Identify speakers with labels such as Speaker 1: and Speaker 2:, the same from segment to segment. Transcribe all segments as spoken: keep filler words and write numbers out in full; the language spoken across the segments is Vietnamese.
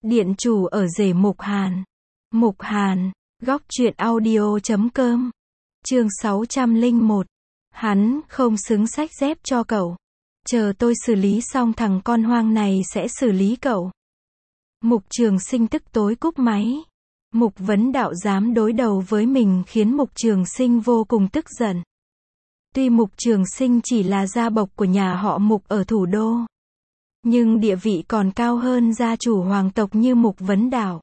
Speaker 1: Điện chủ ở rể Mục Hàn. Mục Hàn, góc truyện audio chấm com. Chương sáu trăm lẻ một. Hắn không xứng xách dép cho cậu. Chờ tôi xử lý xong thằng con hoang này sẽ xử lý cậu. Mục Trường Sinh tức tối cúp máy. Mục Vấn Đạo dám đối đầu với mình khiến Mục Trường Sinh vô cùng tức giận. Tuy Mục Trường Sinh chỉ là gia bộc của nhà họ Mục ở thủ đô, nhưng địa vị còn cao hơn gia chủ hoàng tộc như Mục Vấn Đạo.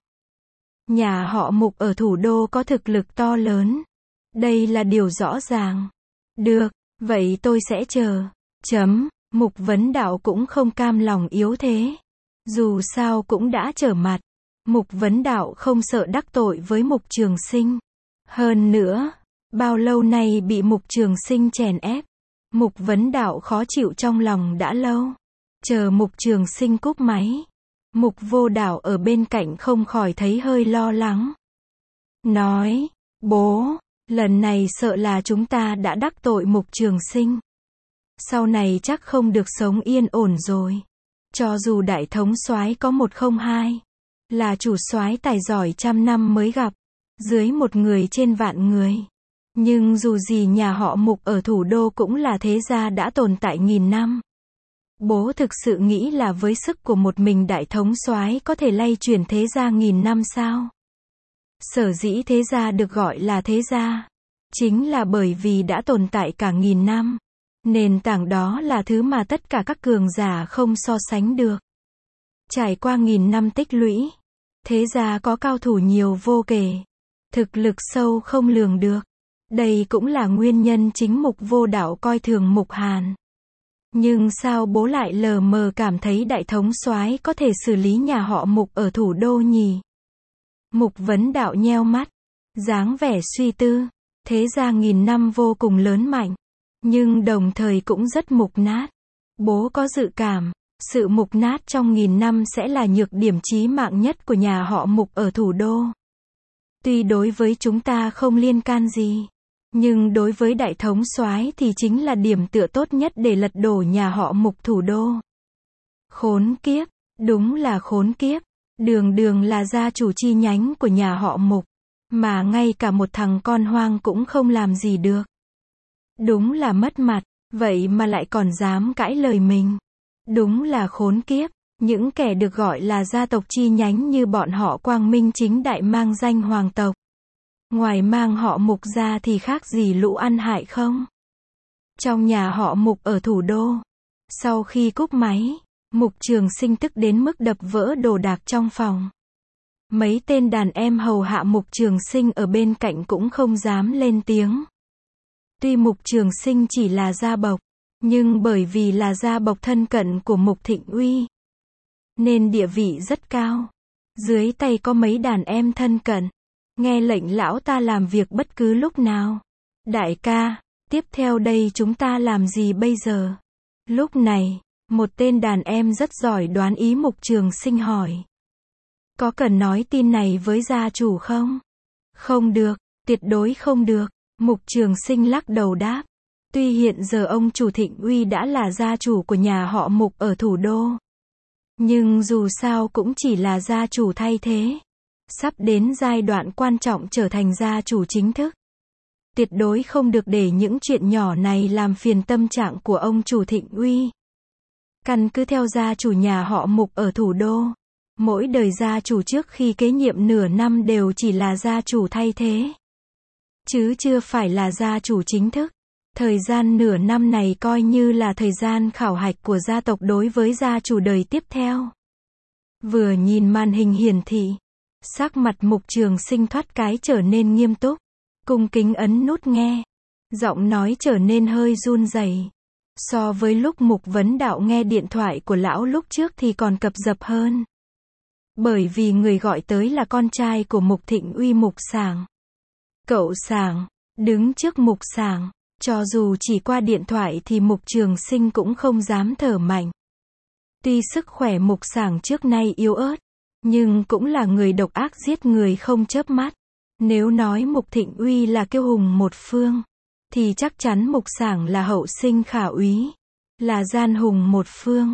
Speaker 1: Nhà họ Mục ở thủ đô có thực lực to lớn. Đây là điều rõ ràng. Được, vậy tôi sẽ chờ. Chấm, Mục Vấn Đạo cũng không cam lòng yếu thế. Dù sao cũng đã trở mặt. Mục Vấn Đạo không sợ đắc tội với Mục Trường Sinh. Hơn nữa, bao lâu nay bị Mục Trường Sinh chèn ép, Mục Vấn Đạo khó chịu trong lòng đã lâu. Chờ Mục Trường Sinh cúp máy, Mục Vô Đạo ở bên cạnh không khỏi thấy hơi lo lắng. Nói, bố, lần này sợ là chúng ta đã đắc tội Mục Trường Sinh. Sau này chắc không được sống yên ổn rồi. Cho dù đại thống soái có một không hai, là chủ soái tài giỏi trăm năm mới gặp, dưới một người trên vạn người. Nhưng dù gì nhà họ Mục ở thủ đô cũng là thế gia đã tồn tại nghìn năm. Bố thực sự nghĩ là với sức của một mình đại thống soái có thể lay chuyển thế gia nghìn năm sao? Sở dĩ thế gia được gọi là thế gia, chính là bởi vì đã tồn tại cả nghìn năm. Nền tảng đó là thứ mà tất cả các cường giả không so sánh được. Trải qua nghìn năm tích lũy, thế gia có cao thủ nhiều vô kể, thực lực sâu không lường được. Đây cũng là nguyên nhân chính Mục Vô Đạo coi thường Mục Hàn. Nhưng sao bố lại lờ mờ cảm thấy đại thống soái có thể xử lý nhà họ Mục ở thủ đô nhỉ? Mục Vấn Đạo nheo mắt, dáng vẻ suy tư. Thế gia nghìn năm vô cùng lớn mạnh, nhưng đồng thời cũng rất mục nát. Bố có dự cảm, sự mục nát trong nghìn năm sẽ là nhược điểm chí mạng nhất của nhà họ Mục ở thủ đô. Tuy đối với chúng ta không liên can gì, nhưng đối với đại thống soái thì chính là điểm tựa tốt nhất để lật đổ nhà họ Mục thủ đô. Khốn kiếp, đúng là khốn kiếp. Đường đường là gia chủ chi nhánh của nhà họ Mục, mà ngay cả một thằng con hoang cũng không làm gì được. Đúng là mất mặt, vậy mà lại còn dám cãi lời mình. Đúng là khốn kiếp, những kẻ được gọi là gia tộc chi nhánh như bọn họ quang minh chính đại mang danh hoàng tộc. Ngoài mang họ Mục ra thì khác gì lũ ăn hại không? Trong nhà họ Mục ở thủ đô, sau khi cúp máy, Mục Trường Sinh tức đến mức đập vỡ đồ đạc trong phòng. Mấy tên đàn em hầu hạ Mục Trường Sinh ở bên cạnh cũng không dám lên tiếng. Tuy Mục Trường Sinh chỉ là gia bộc, nhưng bởi vì là gia bộc thân cận của Mục Thịnh Uy, nên địa vị rất cao. Dưới tay có mấy đàn em thân cận, nghe lệnh lão ta làm việc bất cứ lúc nào. Đại ca, tiếp theo đây chúng ta làm gì bây giờ? Lúc này, một tên đàn em rất giỏi đoán ý Mục Trường Sinh hỏi. Có cần nói tin này với gia chủ không? Không được, tuyệt đối không được. Mục Trường Sinh lắc đầu đáp. Tuy hiện giờ ông chủ Thịnh Uy đã là gia chủ của nhà họ Mục ở thủ đô, nhưng dù sao cũng chỉ là gia chủ thay thế. Sắp đến giai đoạn quan trọng trở thành gia chủ chính thức. Tuyệt đối không được để những chuyện nhỏ này làm phiền tâm trạng của ông chủ Thịnh Uy. Căn cứ theo gia chủ nhà họ Mục ở thủ đô, mỗi đời gia chủ trước khi kế nhiệm nửa năm đều chỉ là gia chủ thay thế, chứ chưa phải là gia chủ chính thức. Thời gian nửa năm này coi như là thời gian khảo hạch của gia tộc đối với gia chủ đời tiếp theo. Vừa nhìn màn hình hiển thị, sắc mặt Mục Trường Sinh thoát cái trở nên nghiêm túc, cung kính ấn nút nghe, giọng nói trở nên hơi run rẩy. So với lúc Mục Vấn Đạo nghe điện thoại của lão lúc trước thì còn cập dập hơn. Bởi vì người gọi tới là con trai của Mục Thịnh Uy, Mục Sảng. Cậu Sảng, đứng trước Mục Sảng, cho dù chỉ qua điện thoại thì Mục Trường Sinh cũng không dám thở mạnh. Tuy sức khỏe Mục Sảng trước nay yếu ớt, nhưng cũng là người độc ác giết người không chớp mắt. Nếu nói Mục Thịnh Uy là kiêu hùng một phương, thì chắc chắn Mục Sảng là hậu sinh khả úy, là gian hùng một phương.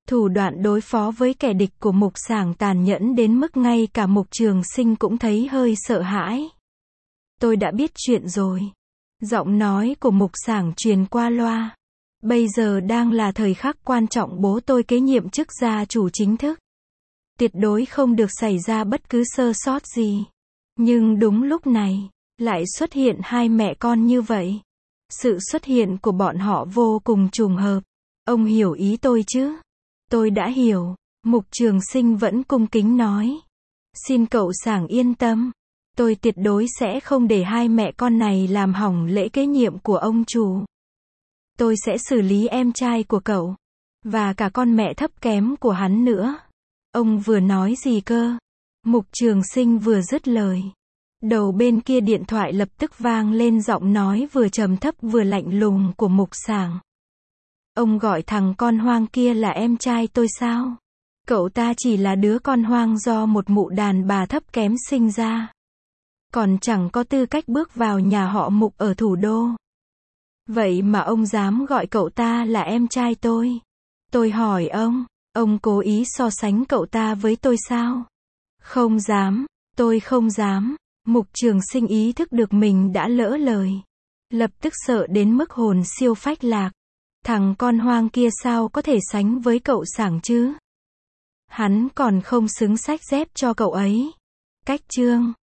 Speaker 1: Thủ đoạn đối phó với kẻ địch của Mục Sảng tàn nhẫn đến mức ngay cả Mục Trường Sinh cũng thấy hơi sợ hãi. Tôi đã biết chuyện rồi. Giọng nói của Mục Sảng truyền qua loa. Bây giờ đang là thời khắc quan trọng, bố tôi kế nhiệm chức gia chủ chính thức. Tuyệt đối không được xảy ra bất cứ sơ sót gì. Nhưng đúng lúc này, lại xuất hiện hai mẹ con như vậy. Sự xuất hiện của bọn họ vô cùng trùng hợp. Ông hiểu ý tôi chứ? Tôi đã hiểu. Mục Trường Sinh vẫn cung kính nói. Xin cậu Sảng yên tâm. Tôi tuyệt đối sẽ không để hai mẹ con này làm hỏng lễ kế nhiệm của ông chủ. Tôi sẽ xử lý em trai của cậu. Và cả con mẹ thấp kém của hắn nữa. Ông vừa nói gì cơ? Mục Trường Sinh vừa dứt lời. Đầu bên kia điện thoại lập tức vang lên giọng nói vừa trầm thấp vừa lạnh lùng của Mục Sảng. Ông gọi thằng con hoang kia là em trai tôi sao? Cậu ta chỉ là đứa con hoang do một mụ đàn bà thấp kém sinh ra. Còn chẳng có tư cách bước vào nhà họ Mục ở thủ đô. Vậy mà ông dám gọi cậu ta là em trai tôi. Tôi hỏi ông, ông cố ý so sánh cậu ta với tôi sao? Không dám, tôi không dám. Mục Trường Sinh ý thức được mình đã lỡ lời. Lập tức sợ đến mức hồn siêu phách lạc. Thằng con hoang kia sao có thể sánh với cậu Sảng chứ? Hắn còn không xứng xách dép cho cậu ấy. Cách chương